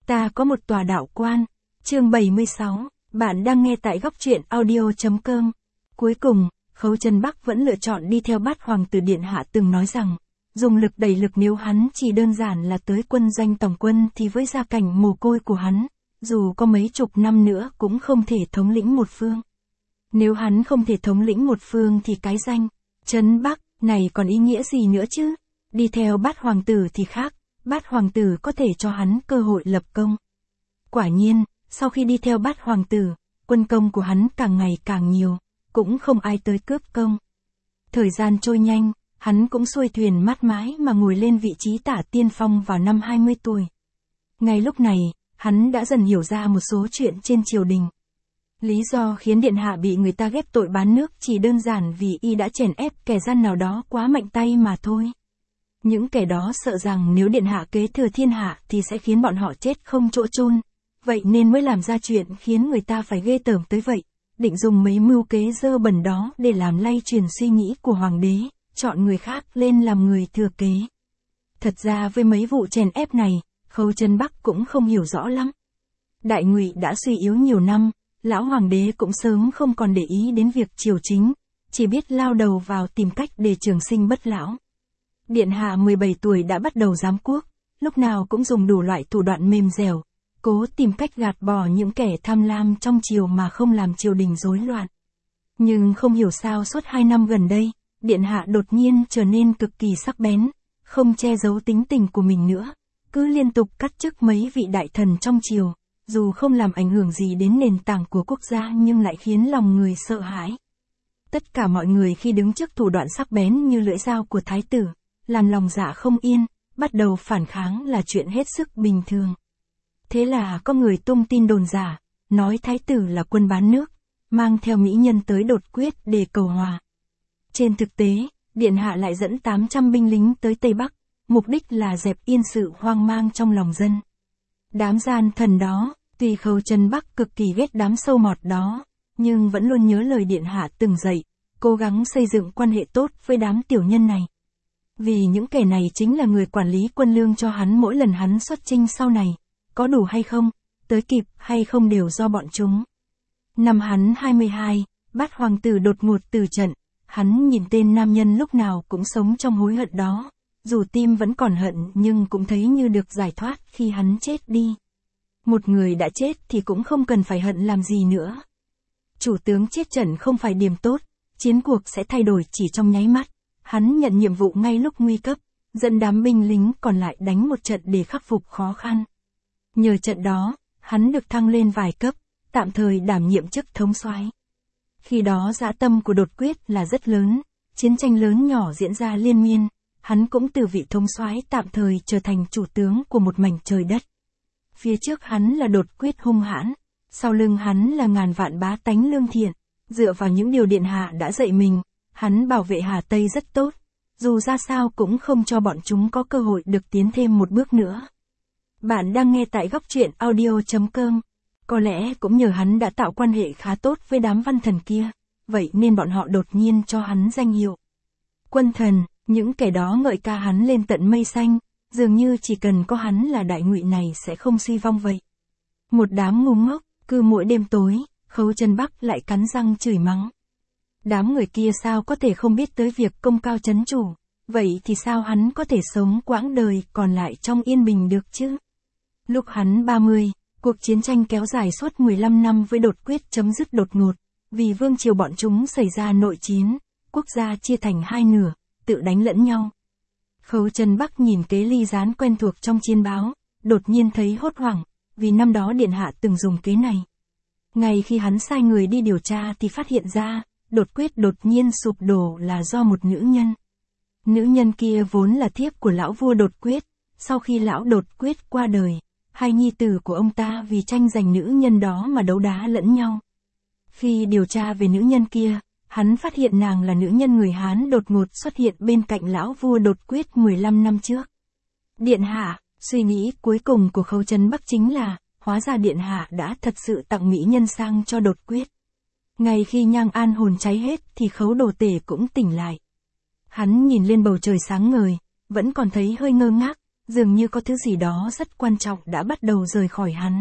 Ta có một tòa đạo quan. Chương 76, bạn đang nghe tại góc truyện audio.com. Cuối cùng, Khấu Trần Bắc vẫn lựa chọn đi theo Bát Hoàng tử điện hạ từng nói rằng, dùng lực đẩy lực nếu hắn chỉ đơn giản là tới quân doanh tổng quân thì với gia cảnh mồ côi của hắn, dù có mấy chục năm nữa cũng không thể thống lĩnh một phương. Nếu hắn không thể thống lĩnh một phương thì cái danh Trấn Bắc này còn ý nghĩa gì nữa chứ? Đi theo Bát Hoàng tử thì khác, Bát Hoàng tử có thể cho hắn cơ hội lập công. Quả nhiên, sau khi đi theo Bát Hoàng tử, quân công của hắn càng ngày càng nhiều, cũng không ai tới cướp công. Thời gian trôi nhanh, hắn cũng xuôi thuyền mát mái mà ngồi lên vị trí tả tiên phong vào năm 20 tuổi. Ngay lúc này, hắn đã dần hiểu ra một số chuyện trên triều đình. Lý do khiến điện hạ bị người ta ghép tội bán nước chỉ đơn giản vì y đã chèn ép kẻ gian nào đó quá mạnh tay mà thôi. Những kẻ đó sợ rằng nếu điện hạ kế thừa thiên hạ thì sẽ khiến bọn họ chết không chỗ chôn, vậy nên mới làm ra chuyện khiến người ta phải ghê tởm tới vậy, định dùng mấy mưu kế dơ bẩn đó để làm lay truyền suy nghĩ của hoàng đế, chọn người khác lên làm người thừa kế. Thật ra với mấy vụ chèn ép này, Khấu Trần Bắc cũng không hiểu rõ lắm. Đại Ngụy đã suy yếu nhiều năm, lão hoàng đế cũng sớm không còn để ý đến việc triều chính, chỉ biết lao đầu vào tìm cách để trường sinh bất lão. Điện hạ 17 tuổi đã bắt đầu giám quốc, lúc nào cũng dùng đủ loại thủ đoạn mềm dẻo, cố tìm cách gạt bỏ những kẻ tham lam trong triều mà không làm triều đình rối loạn. Nhưng không hiểu sao suốt 2 năm gần đây, điện hạ đột nhiên trở nên cực kỳ sắc bén, không che giấu tính tình của mình nữa, cứ liên tục cắt chức mấy vị đại thần trong triều, dù không làm ảnh hưởng gì đến nền tảng của quốc gia nhưng lại khiến lòng người sợ hãi. Tất cả mọi người khi đứng trước thủ đoạn sắc bén như lưỡi dao của thái tử, làm lòng dạ không yên, bắt đầu phản kháng là chuyện hết sức bình thường. Thế là có người tung tin đồn giả, nói thái tử là quân bán nước, mang theo mỹ nhân tới đột quyết để cầu hòa. Trên thực tế, điện hạ lại dẫn 800 binh lính tới Tây Bắc, mục đích là dẹp yên sự hoang mang trong lòng dân. Đám gian thần đó, tuy Khấu Trần Bắc cực kỳ ghét đám sâu mọt đó, nhưng vẫn luôn nhớ lời điện hạ từng dạy, cố gắng xây dựng quan hệ tốt với đám tiểu nhân này. Vì những kẻ này chính là người quản lý quân lương cho hắn mỗi lần hắn xuất chinh sau này, có đủ hay không, tới kịp hay không đều do bọn chúng. Năm hắn 22, Bát Hoàng tử đột ngột từ trận, hắn nhìn tên nam nhân lúc nào cũng sống trong hối hận đó, dù tim vẫn còn hận nhưng cũng thấy như được giải thoát khi hắn chết đi. Một người đã chết thì cũng không cần phải hận làm gì nữa. Chủ tướng chết trận không phải điểm tốt, chiến cuộc sẽ thay đổi chỉ trong nháy mắt. Hắn nhận nhiệm vụ ngay lúc nguy cấp, dẫn đám binh lính còn lại đánh một trận để khắc phục khó khăn. Nhờ trận đó, hắn được thăng lên vài cấp, tạm thời đảm nhiệm chức thống soái. Khi đó dã tâm của đột quyết là rất lớn, chiến tranh lớn nhỏ diễn ra liên miên, hắn cũng từ vị thống soái tạm thời trở thành chủ tướng của một mảnh trời đất. Phía trước hắn là đột quyết hung hãn, sau lưng hắn là ngàn vạn bá tánh lương thiện, dựa vào những điều điện hạ đã dạy mình. Hắn bảo vệ Hà Tây rất tốt, dù ra sao cũng không cho bọn chúng có cơ hội được tiến thêm một bước nữa. Bạn đang nghe tại góc truyện audio.com. Có lẽ cũng nhờ hắn đã tạo quan hệ khá tốt với đám văn thần kia, vậy nên bọn họ đột nhiên cho hắn danh hiệu Quân Thần, những kẻ đó ngợi ca hắn lên tận mây xanh, dường như chỉ cần có hắn là Đại Ngụy này sẽ không suy vong vậy. Một đám ngu ngốc, cứ mỗi đêm tối, Khấu Trần Bắc lại cắn răng chửi mắng. Đám người kia sao có thể không biết tới việc công cao trấn chủ, vậy thì sao hắn có thể sống quãng đời còn lại trong yên bình được chứ? Lúc hắn 30, cuộc chiến tranh kéo dài suốt 15 năm với đột quyết chấm dứt đột ngột, vì vương triều bọn chúng xảy ra nội chiến, quốc gia chia thành hai nửa, tự đánh lẫn nhau. Khấu Trần Bắc nhìn kế ly gián quen thuộc trong chiên báo, đột nhiên thấy hốt hoảng, vì năm đó điện hạ từng dùng kế này. Ngay khi hắn sai người đi điều tra thì phát hiện ra, đột quyết đột nhiên sụp đổ là do một nữ nhân. Nữ nhân kia vốn là thiếp của lão vua đột quyết, sau khi lão đột quyết qua đời, hai nhi tử của ông ta vì tranh giành nữ nhân đó mà đấu đá lẫn nhau. Khi điều tra về nữ nhân kia, hắn phát hiện nàng là nữ nhân người Hán đột ngột xuất hiện bên cạnh lão vua đột quyết 15 năm trước. Điện hạ, suy nghĩ cuối cùng của Khấu Trần Bắc chính là, hóa ra điện hạ đã thật sự tặng mỹ nhân sang cho đột quyết. Ngay khi nhang an hồn cháy hết thì Khấu Đồ Tể cũng tỉnh lại. Hắn nhìn lên bầu trời sáng ngời, vẫn còn thấy hơi ngơ ngác, dường như có thứ gì đó rất quan trọng đã bắt đầu rời khỏi hắn.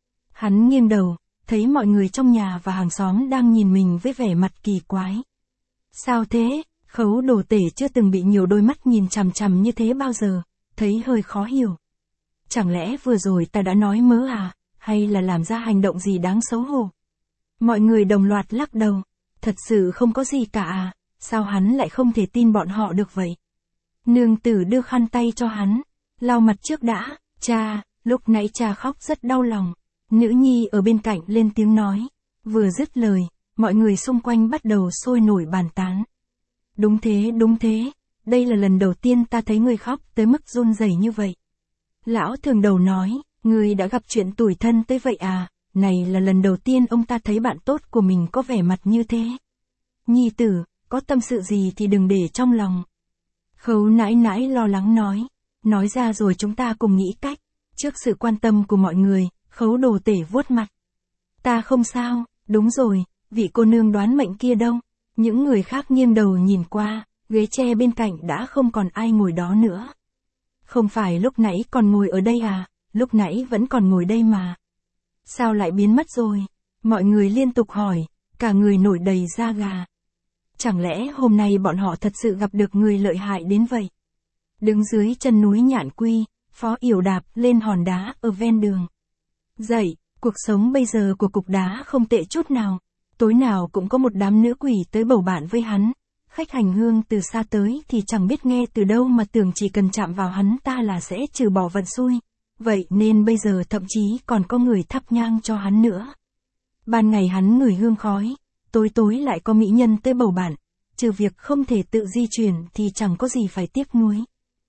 Hắn nghiêng đầu, thấy mọi người trong nhà và hàng xóm đang nhìn mình với vẻ mặt kỳ quái. Sao thế? Khấu Đồ Tể chưa từng bị nhiều đôi mắt nhìn chằm chằm như thế bao giờ, thấy hơi khó hiểu. Chẳng lẽ vừa rồi ta đã nói mớ à, hay là làm ra hành động gì đáng xấu hổ? Mọi người đồng loạt lắc đầu, thật sự không có gì cả à, sao hắn lại không thể tin bọn họ được vậy? Nương tử đưa khăn tay cho hắn, lau mặt trước đã, cha, lúc nãy cha khóc rất đau lòng. Nữ nhi ở bên cạnh lên tiếng nói, vừa dứt lời, mọi người xung quanh bắt đầu sôi nổi bàn tán. Đúng thế, đây là lần đầu tiên ta thấy người khóc tới mức run rẩy như vậy. Lão Thường Đầu nói, người đã gặp chuyện tủi thân tới vậy à, này là lần đầu tiên ông ta thấy bạn tốt của mình có vẻ mặt như thế. Nhi tử, có tâm sự gì thì đừng để trong lòng. Khấu nãi nãi lo lắng nói ra rồi chúng ta cùng nghĩ cách. Trước sự quan tâm của mọi người, Khấu Đồ Tể vuốt mặt. Ta không sao, đúng rồi, vị cô nương đoán mệnh kia đâu? Những người khác nghiêng đầu nhìn qua, ghế tre bên cạnh đã không còn ai ngồi đó nữa. Không phải lúc nãy còn ngồi ở đây à, lúc nãy vẫn còn ngồi đây mà. Sao lại biến mất rồi? Mọi người liên tục hỏi, cả người nổi đầy da gà. Chẳng lẽ hôm nay bọn họ thật sự gặp được người lợi hại đến vậy? Đứng dưới chân núi Nhạn Quy, Phó Yểu đạp lên hòn đá ở ven đường. Dậy, cuộc sống bây giờ của cục đá không tệ chút nào. Tối nào cũng có một đám nữ quỷ tới bầu bạn với hắn. Khách hành hương từ xa tới thì chẳng biết nghe từ đâu mà tưởng chỉ cần chạm vào hắn ta là sẽ trừ bỏ vận xui. Vậy nên bây giờ thậm chí còn có người thắp nhang cho hắn nữa. Ban ngày hắn ngửi hương khói, tối lại có mỹ nhân tới bầu bạn. Trừ việc không thể tự di chuyển thì chẳng có gì phải tiếc nuối.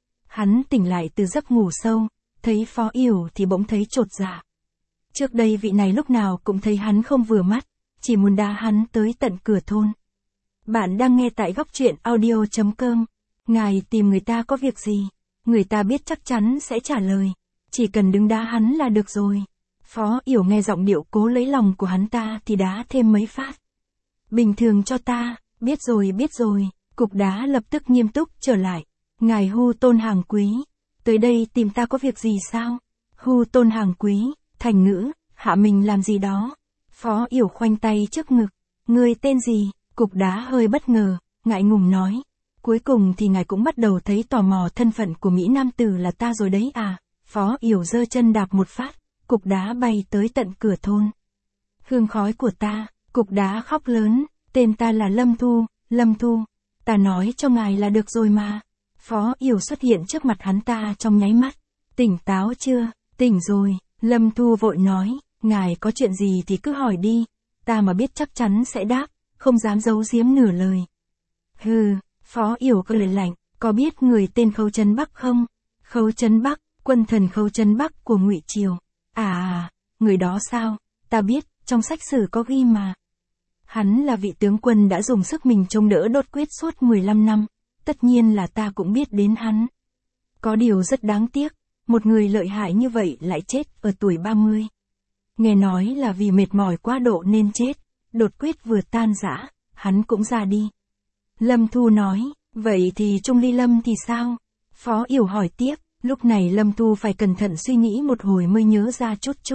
Hắn tỉnh lại từ giấc ngủ sâu, thấy Phó Yểu thì bỗng thấy chột dạ. Trước đây vị này lúc nào cũng thấy hắn không vừa mắt, chỉ muốn đá hắn tới tận cửa thôn. Bạn đang nghe tại góc truyện audio.com. Ngài tìm người ta có việc gì? Người ta biết chắc chắn sẽ trả lời. Chỉ cần đứng đá hắn là được rồi. Phó Yểu nghe giọng điệu cố lấy lòng của hắn ta thì đá thêm mấy phát. Bình thường cho ta, biết rồi. Cục đá lập tức nghiêm túc trở lại. Ngài Hu Tôn Hàng Quý, tới đây tìm ta có việc gì sao? Hu Tôn Hàng Quý, thành ngữ, hạ mình làm gì đó? Phó Yểu khoanh tay trước ngực. Người tên gì? Cục đá hơi bất ngờ, ngại ngùng nói. Cuối cùng thì ngài cũng bắt đầu thấy tò mò thân phận của Mỹ Nam tử là ta rồi đấy à? Phó Yểu giơ chân đạp một phát, cục đá bay tới tận cửa thôn. Hương khói của ta, cục đá khóc lớn, tên ta là Lâm Thu, ta nói cho ngài là được rồi mà. Phó Yểu xuất hiện trước mặt hắn ta trong nháy mắt. Tỉnh táo chưa? Tỉnh rồi, Lâm Thu vội nói, ngài có chuyện gì thì cứ hỏi đi, ta mà biết chắc chắn sẽ đáp, không dám giấu giếm nửa lời. Hừ, Phó Yểu cười lạnh, có biết người tên Khấu Trấn Bắc không? Khấu Trấn Bắc, quân thần Khấu Trấn Bắc của Ngụy Triều. À, người đó sao? Ta biết, trong sách sử có ghi mà. Hắn là vị tướng quân đã dùng sức mình chống đỡ đột quyết suốt 15 năm. Tất nhiên là ta cũng biết đến hắn. Có điều rất đáng tiếc, một người lợi hại như vậy lại chết ở tuổi 30. Nghe nói là vì mệt mỏi quá độ nên chết, đột quyết vừa tan rã, hắn cũng ra đi. Lâm Thu nói, vậy thì Trung Ly Lâm thì sao? Phó Yểu hỏi tiếp, lúc này Lâm Thu phải cẩn thận suy nghĩ một hồi mới nhớ ra chút.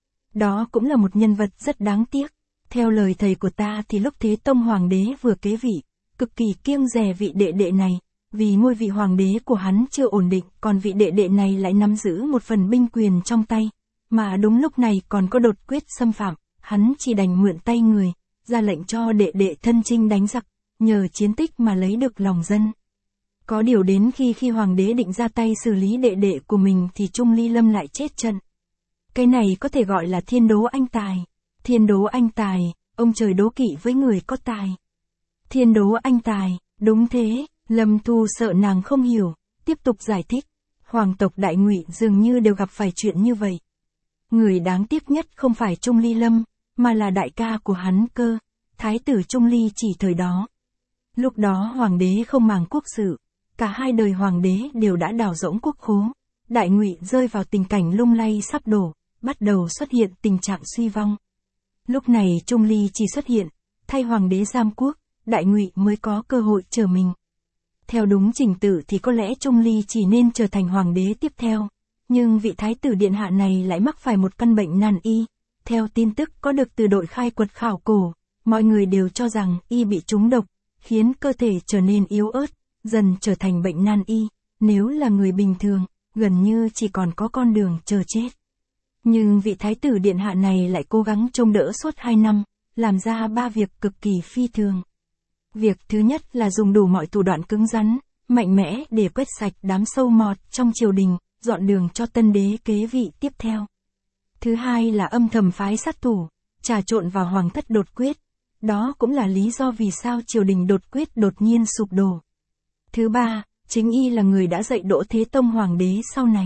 Đó cũng là một nhân vật rất đáng tiếc. Theo lời thầy của ta thì lúc Thế Tông Hoàng đế vừa kế vị, cực kỳ kiêng dè vị đệ đệ này, vì ngôi vị hoàng đế của hắn chưa ổn định, còn vị đệ đệ này lại nắm giữ một phần binh quyền trong tay, mà đúng lúc này còn có đột quyết xâm phạm, hắn chỉ đành mượn tay người, ra lệnh cho đệ đệ thân chinh đánh giặc, nhờ chiến tích mà lấy được lòng dân. Có điều đến khi hoàng đế định ra tay xử lý đệ đệ của mình thì Trung Ly Lâm lại chết trận. Cái này có thể gọi là thiên đố anh tài. Thiên đố anh tài, ông trời đố kỵ với người có tài. Thiên đố anh tài, đúng thế, Lâm Thu sợ nàng không hiểu, tiếp tục giải thích. Hoàng tộc Đại Ngụy dường như đều gặp phải chuyện như vậy. Người đáng tiếc nhất không phải Trung Ly Lâm, mà là đại ca của hắn cơ, Thái tử Trung Ly chỉ thời đó. Lúc đó hoàng đế không màng quốc sự, cả hai đời hoàng đế đều đã đào rỗng quốc khố. Đại Ngụy rơi vào tình cảnh lung lay sắp đổ, bắt đầu xuất hiện tình trạng suy vong. Lúc này Trung Ly chỉ xuất hiện, thay hoàng đế giam quốc, Đại Ngụy mới có cơ hội trở mình. Theo đúng trình tự thì có lẽ Trung Ly chỉ nên trở thành hoàng đế tiếp theo. Nhưng vị thái tử điện hạ này lại mắc phải một căn bệnh nan y. Theo tin tức có được từ đội khai quật khảo cổ, mọi người đều cho rằng y bị trúng độc, khiến cơ thể trở nên yếu ớt, dần trở thành bệnh nan y. Nếu là người bình thường, gần như chỉ còn có con đường chờ chết. Nhưng vị thái tử điện hạ này lại cố gắng trông đỡ suốt 2 năm, làm ra 3 việc cực kỳ phi thường. Việc thứ nhất là dùng đủ mọi thủ đoạn cứng rắn, mạnh mẽ để quét sạch đám sâu mọt trong triều đình, dọn đường cho tân đế kế vị tiếp theo. Thứ hai là âm thầm phái sát thủ, trà trộn vào hoàng thất đột quyết. Đó cũng là lý do vì sao triều đình đột quyết đột nhiên sụp đổ. Thứ ba, chính y là người đã dạy Đỗ Thế Tông hoàng đế sau này.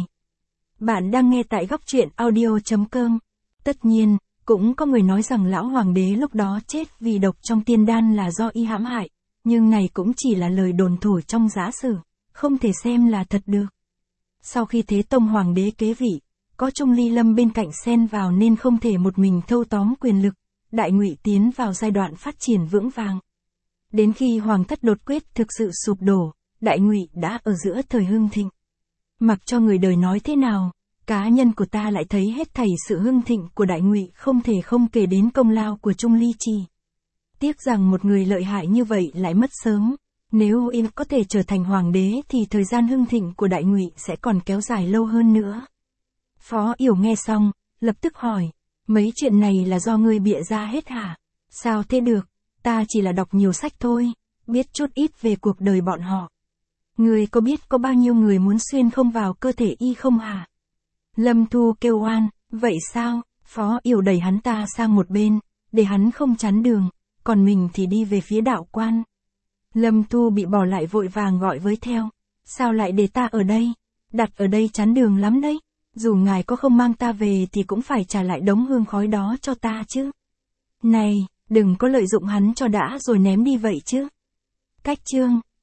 Bạn đang nghe tại góc truyện audio.com. Tất nhiên, cũng có người nói rằng lão hoàng đế lúc đó chết vì độc trong tiên đan là do y hãm hại, nhưng này cũng chỉ là lời đồn thổi trong giả sử, không thể xem là thật được. Sau khi Thế Tông hoàng đế kế vị, có Trung Ly Lâm bên cạnh xen vào nên không thể một mình thâu tóm quyền lực, Đại Ngụy tiến vào giai đoạn phát triển vững vàng. Đến khi hoàng thất đột quyết thực sự sụp đổ, Đại Ngụy đã ở giữa thời hưng thịnh. Mặc cho người đời nói thế nào, cá nhân của ta lại thấy hết thảy sự hưng thịnh của Đại Ngụy không thể không kể đến công lao của Trung Ly Trì. Tiếc rằng một người lợi hại như vậy lại mất sớm. Nếu y có thể trở thành hoàng đế thì thời gian hưng thịnh của Đại Ngụy sẽ còn kéo dài lâu hơn nữa. Phó Yểu nghe xong, lập tức hỏi, mấy chuyện này là do ngươi bịa ra hết hả? Sao thế được, ta chỉ là đọc nhiều sách thôi, biết chút ít về cuộc đời bọn họ. Ngươi có biết có bao nhiêu người muốn xuyên không vào cơ thể y không hả? Lâm Thu kêu oan, vậy sao? Phó Yểu đẩy hắn ta sang một bên, để hắn không chắn đường, còn mình thì đi về phía đạo quan. Lâm Thu bị bỏ lại vội vàng gọi với theo, sao lại để ta ở đây? Đặt ở đây chắn đường lắm đấy, dù ngài có không mang ta về thì cũng phải trả lại đống hương khói đó cho ta chứ. Này, đừng có lợi dụng hắn cho đã rồi ném đi vậy chứ. Cách chương